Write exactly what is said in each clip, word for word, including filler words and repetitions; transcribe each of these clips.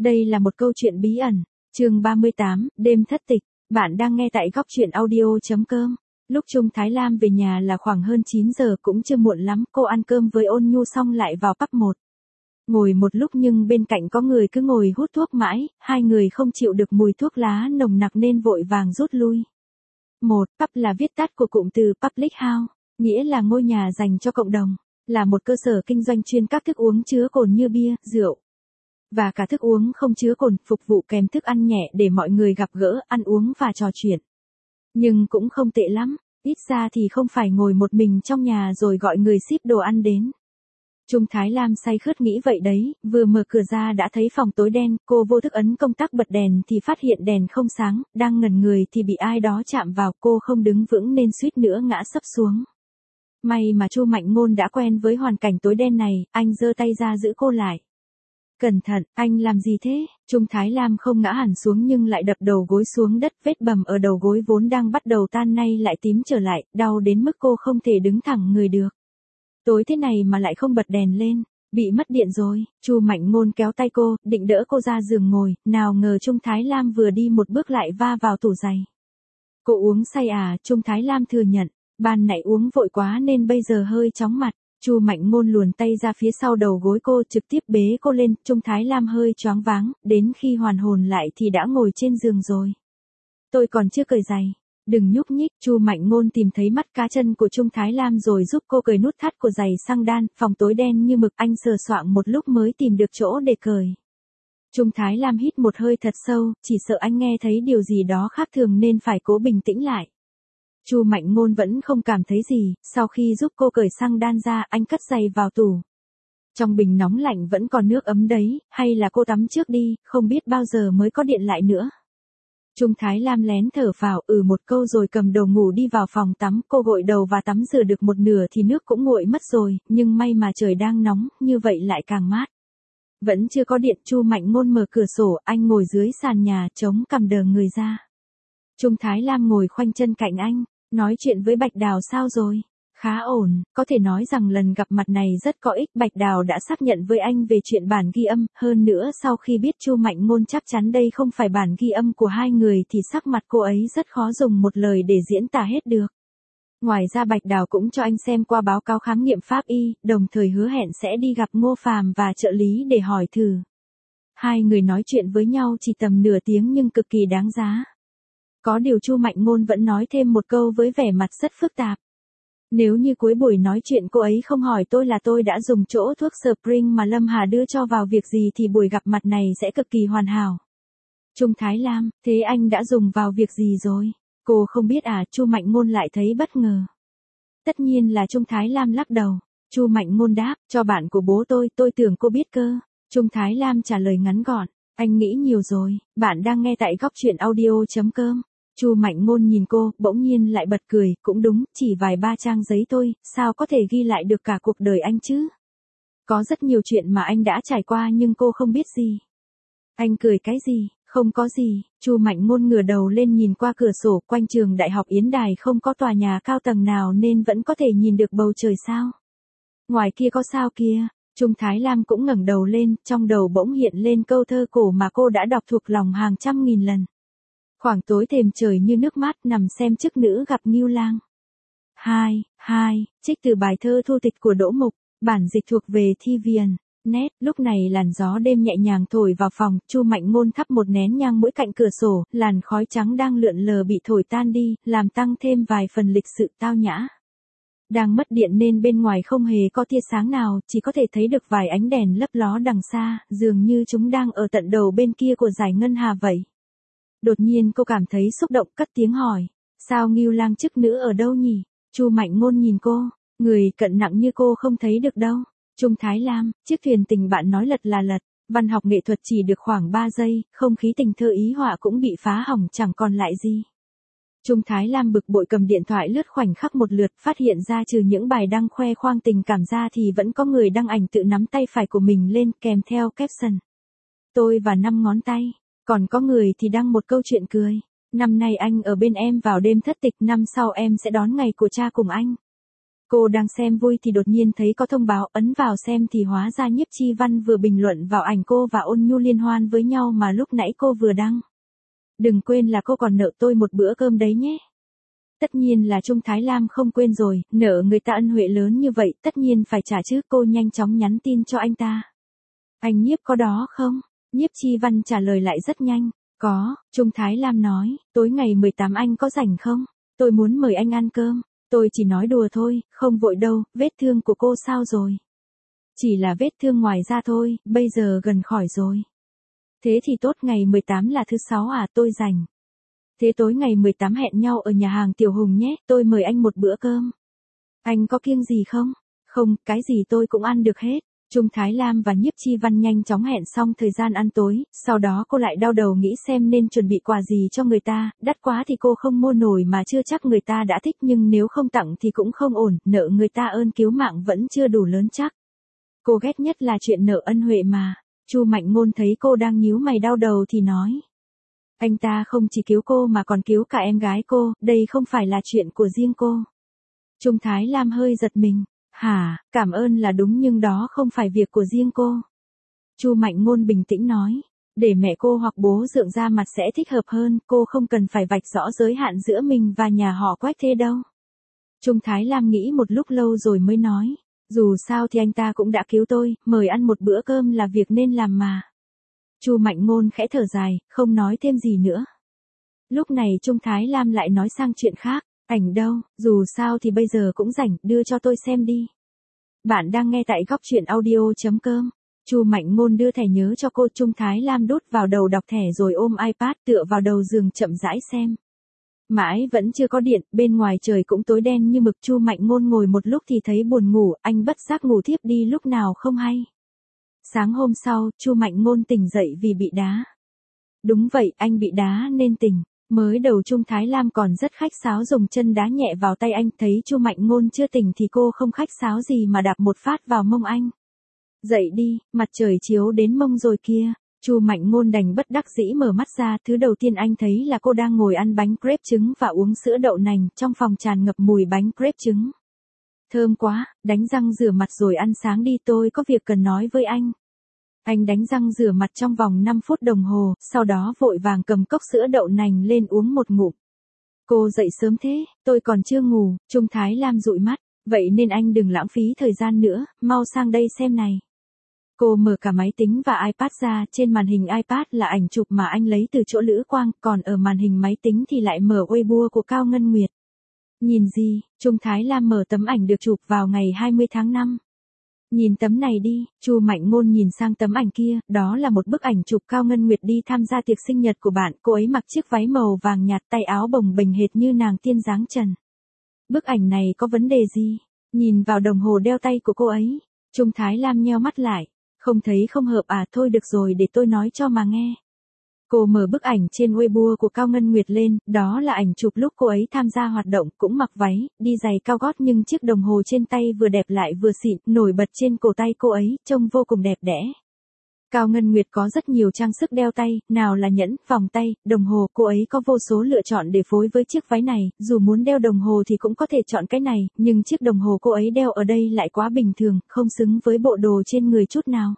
Đây là một câu chuyện bí ẩn. Chương ba mươi tám, đêm thất tịch. Bạn đang nghe tại góc truyện audio chấm com. Lúc Trung Thái Lam về nhà là khoảng hơn chín giờ, cũng chưa muộn lắm, cô ăn cơm với Ôn Nhu xong lại vào pub một. Ngồi một lúc nhưng bên cạnh có người cứ ngồi hút thuốc mãi, hai người không chịu được mùi thuốc lá nồng nặc nên vội vàng rút lui. Một, pub là viết tắt của cụm từ public house, nghĩa là ngôi nhà dành cho cộng đồng, là một cơ sở kinh doanh chuyên các thức uống chứa cồn như bia, rượu và cả thức uống không chứa cồn, phục vụ kèm thức ăn nhẹ để mọi người gặp gỡ, ăn uống và trò chuyện. Nhưng cũng không tệ lắm, ít ra thì không phải ngồi một mình trong nhà rồi gọi người ship đồ ăn đến. Trung Thái Lam say khướt nghĩ vậy đấy, vừa mở cửa ra đã thấy phòng tối đen, cô vô thức ấn công tắc bật đèn thì phát hiện đèn không sáng, đang ngẩn người thì bị ai đó chạm vào, cô không đứng vững nên suýt nữa ngã sấp xuống. May mà Chu Mạnh Ngôn đã quen với hoàn cảnh tối đen này, anh giơ tay ra giữ cô lại. Cẩn thận, anh làm gì thế? Trung Thái Lam không ngã hẳn xuống nhưng lại đập đầu gối xuống đất, vết bầm ở đầu gối vốn đang bắt đầu tan nay lại tím trở lại, đau đến mức cô không thể đứng thẳng người được. Tối thế này mà lại không bật đèn lên, bị mất điện rồi. Chu Mạnh Ngôn kéo tay cô, định đỡ cô ra giường ngồi, nào ngờ Trung Thái Lam vừa đi một bước lại va vào tủ giày. Cô uống say à? Trung Thái Lam thừa nhận, ban nãy uống vội quá nên bây giờ hơi chóng mặt. Chu Mạnh Ngôn luồn tay ra phía sau đầu gối cô, trực tiếp bế cô lên. Trung Thái Lam hơi choáng váng, đến khi hoàn hồn lại thì đã ngồi trên giường rồi. Tôi còn chưa cởi giày. Đừng nhúc nhích. Chu Mạnh Ngôn tìm thấy mắt cá chân của Trung Thái Lam rồi giúp cô cởi nút thắt của giày xăng đan. Phòng tối đen như mực, anh sờ soạng một lúc mới tìm được chỗ để cởi. Trung Thái Lam hít một hơi thật sâu, chỉ sợ anh nghe thấy điều gì đó khác thường nên phải cố bình tĩnh lại. Chu Mạnh Ngôn vẫn không cảm thấy gì, sau khi giúp cô cởi xăng đan ra, anh cất giày vào tủ. Trong bình nóng lạnh vẫn còn nước ấm đấy, hay là cô tắm trước đi, không biết bao giờ mới có điện lại nữa. Trung Thái Lam lén thở phào ừ một câu rồi cầm đồ ngủ đi vào phòng tắm, cô gội đầu và tắm rửa được một nửa thì nước cũng nguội mất rồi, nhưng may mà trời đang nóng, như vậy lại càng mát. Vẫn chưa có điện, Chu Mạnh Ngôn mở cửa sổ, anh ngồi dưới sàn nhà, chống cằm đờ người ra. Trung Thái Lam ngồi khoanh chân cạnh anh, nói chuyện với Bạch Đào sao rồi? Khá ổn, có thể nói rằng lần gặp mặt này rất có ích. Bạch Đào đã xác nhận với anh về chuyện bản ghi âm, hơn nữa sau khi biết Chu Mạnh Ngôn chắc chắn đây không phải bản ghi âm của hai người thì sắc mặt cô ấy rất khó dùng một lời để diễn tả hết được. Ngoài ra Bạch Đào cũng cho anh xem qua báo cáo khám nghiệm pháp y, đồng thời hứa hẹn sẽ đi gặp Ngô Phàm và trợ lý để hỏi thử. Hai người nói chuyện với nhau chỉ tầm nửa tiếng nhưng cực kỳ đáng giá. Có điều Chu Mạnh Ngôn vẫn nói thêm một câu với vẻ mặt rất phức tạp. Nếu như cuối buổi nói chuyện cô ấy không hỏi tôi là tôi đã dùng chỗ thuốc Spring mà Lâm Hà đưa cho vào việc gì thì buổi gặp mặt này sẽ cực kỳ hoàn hảo. Trung Thái Lam, thế anh đã dùng vào việc gì rồi? Cô không biết à? Chu Mạnh Ngôn lại thấy bất ngờ. Tất nhiên là Trung Thái Lam lắc đầu. Chu Mạnh Ngôn đáp, cho bạn của bố tôi, tôi tưởng cô biết cơ. Trung Thái Lam trả lời ngắn gọn, anh nghĩ nhiều rồi. Bạn đang nghe tại góc truyện audio chấm com. Chu Mạnh Ngôn nhìn cô, bỗng nhiên lại bật cười, cũng đúng, chỉ vài ba trang giấy thôi, sao có thể ghi lại được cả cuộc đời anh chứ? Có rất nhiều chuyện mà anh đã trải qua nhưng cô không biết gì. Anh cười cái gì? Không có gì. Chu Mạnh Ngôn ngửa đầu lên nhìn qua cửa sổ, quanh trường Đại học Yến Đài không có tòa nhà cao tầng nào nên vẫn có thể nhìn được bầu trời sao. Ngoài kia có sao kia. Trung Thái Lam cũng ngẩng đầu lên, trong đầu bỗng hiện lên câu thơ cổ mà cô đã đọc thuộc lòng hàng trăm nghìn lần. Khoảng tối thềm trời như nước mắt, nằm xem chức nữ gặp Ngưu Lang. Hai, hai, trích từ bài thơ Thu Tịch của Đỗ Mục, bản dịch thuộc về Thi Viền. Nét, lúc này làn gió đêm nhẹ nhàng thổi vào phòng, Chu Mạnh Ngôn thắp một nén nhang mũi cạnh cửa sổ, làn khói trắng đang lượn lờ bị thổi tan đi, làm tăng thêm vài phần lịch sự tao nhã. Đang mất điện nên bên ngoài không hề có tia sáng nào, chỉ có thể thấy được vài ánh đèn lấp ló đằng xa, dường như chúng đang ở tận đầu bên kia của dải ngân hà vậy. Đột nhiên cô cảm thấy xúc động, cất tiếng hỏi, sao Ngưu Lang chức nữ ở đâu nhỉ? Chu Mạnh Ngôn nhìn cô, người cận nặng như cô không thấy được đâu. Trung Thái Lam, chiếc thuyền tình bạn nói lật là lật, văn học nghệ thuật chỉ được khoảng ba giây, không khí tình thơ ý họa cũng bị phá hỏng chẳng còn lại gì. Trung Thái Lam bực bội cầm điện thoại lướt khoảnh khắc một lượt, phát hiện ra trừ những bài đăng khoe khoang tình cảm ra thì vẫn có người đăng ảnh tự nắm tay phải của mình lên kèm theo caption. Tôi và năm ngón tay. Còn có người thì đăng một câu chuyện cười. Năm nay anh ở bên em vào đêm thất tịch, năm sau em sẽ đón ngày của cha cùng anh. Cô đang xem vui thì đột nhiên thấy có thông báo, ấn vào xem thì hóa ra Nhiếp Chi Văn vừa bình luận vào ảnh cô và Ôn Nhu liên hoan với nhau mà lúc nãy cô vừa đăng. Đừng quên là cô còn nợ tôi một bữa cơm đấy nhé. Tất nhiên là Trung Thái Lam không quên rồi, nợ người ta ân huệ lớn như vậy, tất nhiên phải trả chứ. Cô nhanh chóng nhắn tin cho anh ta. Anh Nhiếp có đó không? Nhiếp Chi Văn trả lời lại rất nhanh. Có, Trung Thái Lam nói, tối ngày mười tám anh có rảnh không? Tôi muốn mời anh ăn cơm. Tôi chỉ nói đùa thôi, không vội đâu. Vết thương của cô sao rồi? Chỉ là vết thương ngoài da thôi, bây giờ gần khỏi rồi. Thế thì tốt, ngày mười tám là thứ sáu à, tôi rảnh. Thế tối ngày mười tám hẹn nhau ở nhà hàng Tiểu Hùng nhé, tôi mời anh một bữa cơm. Anh có kiêng gì không? Không, cái gì tôi cũng ăn được hết. Trung Thái Lam và Nhiếp Chi Văn nhanh chóng hẹn xong thời gian ăn tối, sau đó cô lại đau đầu nghĩ xem nên chuẩn bị quà gì cho người ta, đắt quá thì cô không mua nổi mà chưa chắc người ta đã thích, nhưng nếu không tặng thì cũng không ổn, nợ người ta ơn cứu mạng vẫn chưa đủ lớn chắc. Cô ghét nhất là chuyện nợ ân huệ mà. Chu Mạnh Ngôn thấy cô đang nhíu mày đau đầu thì nói. Anh ta không chỉ cứu cô mà còn cứu cả em gái cô, đây không phải là chuyện của riêng cô. Trung Thái Lam hơi giật mình. Hả, cảm ơn là đúng nhưng đó không phải việc của riêng cô. Chu Mạnh Ngôn bình tĩnh nói. Để mẹ cô hoặc bố Dượng ra mặt sẽ thích hợp hơn, cô không cần phải vạch rõ giới hạn giữa mình và nhà họ Quách thế đâu. Trung Thái Lam nghĩ một lúc lâu rồi mới nói. Dù sao thì anh ta cũng đã cứu tôi, mời ăn một bữa cơm là việc nên làm mà. Chu Mạnh Ngôn khẽ thở dài, không nói thêm gì nữa. Lúc này Trung Thái Lam lại nói sang chuyện khác. Ảnh đâu, dù sao thì bây giờ cũng rảnh, đưa cho tôi xem đi. Bạn đang nghe tại góc truyện audio chấm com. Chu Mạnh Ngôn đưa thẻ nhớ cho cô. Trung Thái Lam đút vào đầu đọc thẻ rồi ôm iPad tựa vào đầu giường chậm rãi xem. Mãi vẫn chưa có điện, bên ngoài trời cũng tối đen như mực. Chu Mạnh Ngôn ngồi một lúc thì thấy buồn ngủ, anh bất giác ngủ thiếp đi lúc nào không hay. Sáng hôm sau, Chu Mạnh Ngôn tỉnh dậy vì bị đá. Đúng vậy, anh bị đá nên tỉnh. Mới đầu Trung Thái Lam còn rất khách sáo dùng chân đá nhẹ vào tay anh, thấy Chu Mạnh Ngôn chưa tỉnh thì cô không khách sáo gì mà đạp một phát vào mông anh. Dậy đi, mặt trời chiếu đến mông rồi kia. Chu Mạnh Ngôn đành bất đắc dĩ mở mắt ra, thứ đầu tiên anh thấy là cô đang ngồi ăn bánh crepe trứng và uống sữa đậu nành, trong phòng tràn ngập mùi bánh crepe trứng. Thơm quá, đánh răng rửa mặt rồi ăn sáng đi, tôi có việc cần nói với anh. Anh đánh răng rửa mặt trong vòng năm phút đồng hồ, sau đó vội vàng cầm cốc sữa đậu nành lên uống một ngụm. Cô dậy sớm thế, tôi còn chưa ngủ. Trung Thái Lam dụi mắt, vậy nên anh đừng lãng phí thời gian nữa, mau sang đây xem này. Cô mở cả máy tính và iPad ra, trên màn hình iPad là ảnh chụp mà anh lấy từ chỗ Lữ Quang, còn ở màn hình máy tính thì lại mở Weibo của Cao Ngân Nguyệt. Nhìn gì, Trung Thái Lam mở tấm ảnh được chụp vào ngày hai mươi tháng năm. Nhìn tấm này đi, Chu Mạnh Ngôn nhìn sang tấm ảnh kia, đó là một bức ảnh chụp Cao Ngân Nguyệt đi tham gia tiệc sinh nhật của bạn, cô ấy mặc chiếc váy màu vàng nhạt, tay áo bồng bềnh hệt như nàng tiên dáng trần. Bức ảnh này có vấn đề gì? Nhìn vào đồng hồ đeo tay của cô ấy, Trung Thái Lam nheo mắt lại, không thấy không hợp à, thôi được rồi để tôi nói cho mà nghe. Cô mở bức ảnh trên Weibo của Cao Ngân Nguyệt lên, đó là ảnh chụp lúc cô ấy tham gia hoạt động, cũng mặc váy, đi giày cao gót nhưng chiếc đồng hồ trên tay vừa đẹp lại vừa xịn, nổi bật trên cổ tay cô ấy, trông vô cùng đẹp đẽ. Cao Ngân Nguyệt có rất nhiều trang sức đeo tay, nào là nhẫn, vòng tay, đồng hồ, cô ấy có vô số lựa chọn để phối với chiếc váy này, dù muốn đeo đồng hồ thì cũng có thể chọn cái này, nhưng chiếc đồng hồ cô ấy đeo ở đây lại quá bình thường, không xứng với bộ đồ trên người chút nào.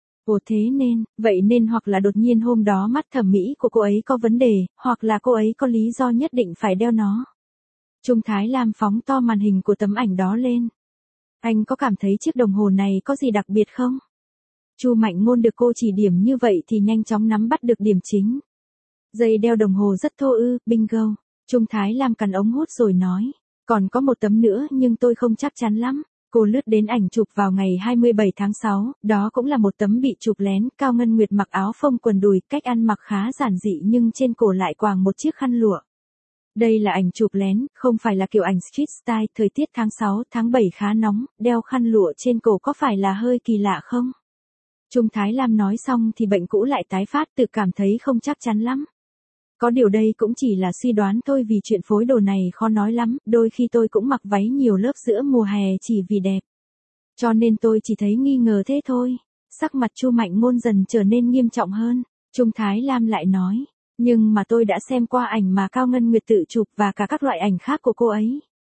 Ồ thế nên, vậy nên hoặc là đột nhiên hôm đó mắt thẩm mỹ của cô ấy có vấn đề, hoặc là cô ấy có lý do nhất định phải đeo nó. Trung Thái Lam phóng to màn hình của tấm ảnh đó lên. Anh có cảm thấy chiếc đồng hồ này có gì đặc biệt không? Chu Mạnh Ngôn được cô chỉ điểm như vậy thì nhanh chóng nắm bắt được điểm chính. Dây đeo đồng hồ rất thô ư, bingo. Trung Thái Lam cắn ống hút rồi nói. Còn có một tấm nữa nhưng tôi không chắc chắn lắm. Cô lướt đến ảnh chụp vào ngày hai mươi bảy tháng sáu, đó cũng là một tấm bị chụp lén, Cao Ngân Nguyệt mặc áo phông quần đùi, cách ăn mặc khá giản dị nhưng trên cổ lại quàng một chiếc khăn lụa. Đây là ảnh chụp lén, không phải là kiểu ảnh street style, thời tiết tháng sáu, tháng bảy khá nóng, đeo khăn lụa trên cổ có phải là hơi kỳ lạ không? Trung Thái Lam nói xong thì bệnh cũ lại tái phát, tự cảm thấy không chắc chắn lắm. Có điều đây cũng chỉ là suy đoán thôi vì chuyện phối đồ này khó nói lắm, đôi khi tôi cũng mặc váy nhiều lớp giữa mùa hè chỉ vì đẹp. Cho nên tôi chỉ thấy nghi ngờ thế thôi. Sắc mặt Chu Mạnh Ngôn dần trở nên nghiêm trọng hơn. Trung Thái Lam lại nói, nhưng mà tôi đã xem qua ảnh mà Cao Ngân Nguyệt tự chụp và cả các loại ảnh khác của cô ấy.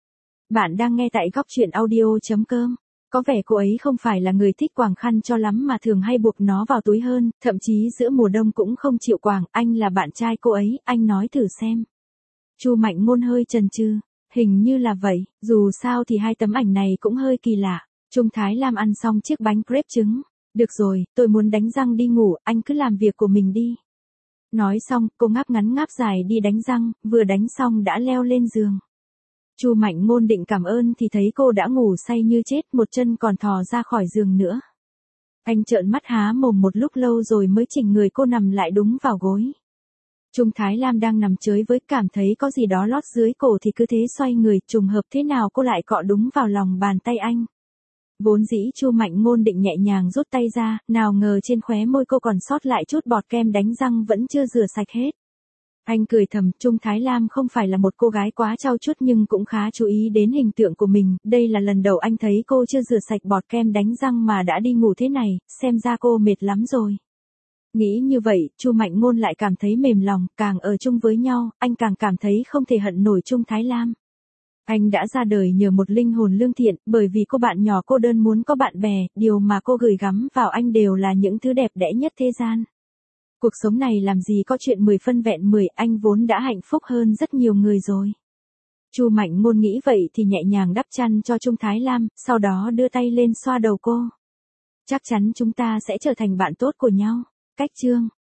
Bạn đang nghe tại góc chuyện audio chấm com. Có vẻ cô ấy không phải là người thích quàng khăn cho lắm mà thường hay buộc nó vào túi hơn, thậm chí giữa mùa đông cũng không chịu quàng. Anh là bạn trai cô ấy, anh nói thử xem. Chu Mạnh Ngôn hơi chần chừ. Hình như là vậy, dù sao thì hai tấm ảnh này cũng hơi kỳ lạ. Trung Thái Lam ăn xong chiếc bánh crepe trứng. Được rồi, tôi muốn đánh răng đi ngủ, anh cứ làm việc của mình đi. Nói xong, cô ngáp ngắn ngáp dài đi đánh răng, vừa đánh xong đã leo lên giường. Chu Mạnh Ngôn định cảm ơn thì thấy cô đã ngủ say như chết, một chân còn thò ra khỏi giường nữa. Anh trợn mắt há mồm một lúc lâu rồi mới chỉnh người cô nằm lại đúng vào gối. Trung Thái Lam đang nằm chới với, cảm thấy có gì đó lót dưới cổ thì cứ thế xoay người, trùng hợp thế nào cô lại cọ đúng vào lòng bàn tay anh. Vốn dĩ Chu Mạnh Ngôn định nhẹ nhàng rút tay ra, nào ngờ trên khóe môi cô còn sót lại chút bọt kem đánh răng vẫn chưa rửa sạch hết. Anh cười thầm, Trung Thái Lam không phải là một cô gái quá trau chuốt nhưng cũng khá chú ý đến hình tượng của mình, đây là lần đầu anh thấy cô chưa rửa sạch bọt kem đánh răng mà đã đi ngủ thế này, xem ra cô mệt lắm rồi. Nghĩ như vậy, Chu Mạnh Ngôn lại cảm thấy mềm lòng, càng ở chung với nhau, anh càng cảm thấy không thể hận nổi Trung Thái Lam. Anh đã ra đời nhờ một linh hồn lương thiện, bởi vì cô bạn nhỏ cô đơn muốn có bạn bè, điều mà cô gửi gắm vào anh đều là những thứ đẹp đẽ nhất thế gian. Cuộc sống này làm gì có chuyện mười phân vẹn mười, anh vốn đã hạnh phúc hơn rất nhiều người rồi. Chu Mạnh Ngôn nghĩ vậy thì nhẹ nhàng đắp chăn cho Trung Thái Lam, sau đó đưa tay lên xoa đầu cô. Chắc chắn chúng ta sẽ trở thành bạn tốt của nhau. Cách chương